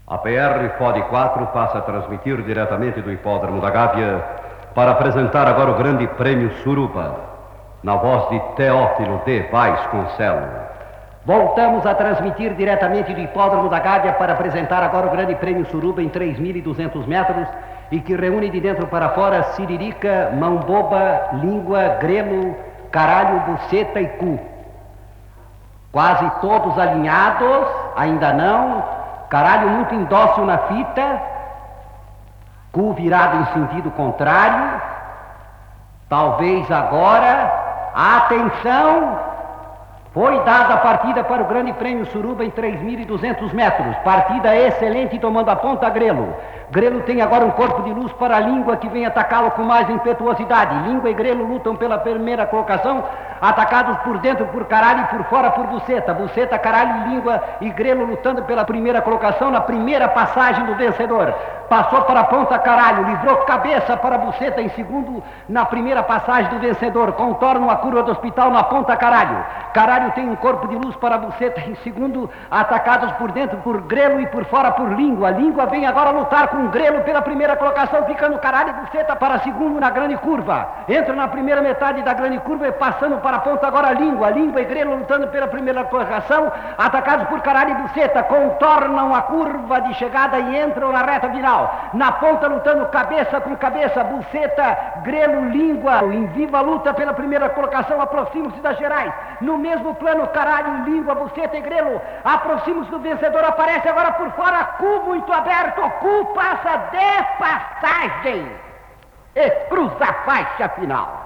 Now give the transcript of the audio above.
A PR FOD 4 passa a transmitir diretamente do Hipódromo da Gávea para apresentar agora o Grande Prêmio Suruba, na voz de Teófilo D. Vasconcelos. Voltamos a transmitir diretamente do Hipódromo da Gávea para apresentar agora o Grande Prêmio Suruba em 3.200 metros e que reúne de dentro para fora siririca, mão boba, língua, grelo, caralho, buceta e cu. Quase todos alinhados, ainda não. Caralho muito indócil na fita, cu virado em sentido contrário. Talvez agora, atenção, foi dada a partida para o Grande Prêmio Suruba em 3.200 metros. Partida excelente, tomando a ponta Grelo. Grelo tem agora um corpo de luz para a língua, que vem atacá-lo com mais impetuosidade. Língua e Grelo lutam pela primeira colocação, atacados por dentro por Caralho e por fora por Buceta. Buceta, Caralho e Língua e Grelo lutando pela primeira colocação na primeira passagem do vencedor. Passou para a ponta Caralho, livrou cabeça para Buceta em segundo na primeira passagem do vencedor. Contornam a curva do hospital na ponta Caralho. Caralho tem um corpo de luz para Buceta em segundo, atacados por dentro por Grelo e por fora por Língua. Língua vem agora lutar com Grelo pela primeira colocação, ficando Caralho e Buceta para segundo na grande curva. Entra na primeira metade da grande curva e passando para a ponta agora Língua. Língua e Grelo lutando pela primeira colocação, atacados por Caralho e Buceta. Contornam a curva de chegada e entram na reta final. Na ponta lutando cabeça com cabeça, Buceta, Grelo, Língua. Em viva luta pela primeira colocação, aproximam-se das gerais. No mesmo plano, Caralho, Língua, Buceta e Grelo aproximam-se do vencedor. Aparece agora por fora, cu muito aberto. Cu passa de passagem e cruza a faixa final.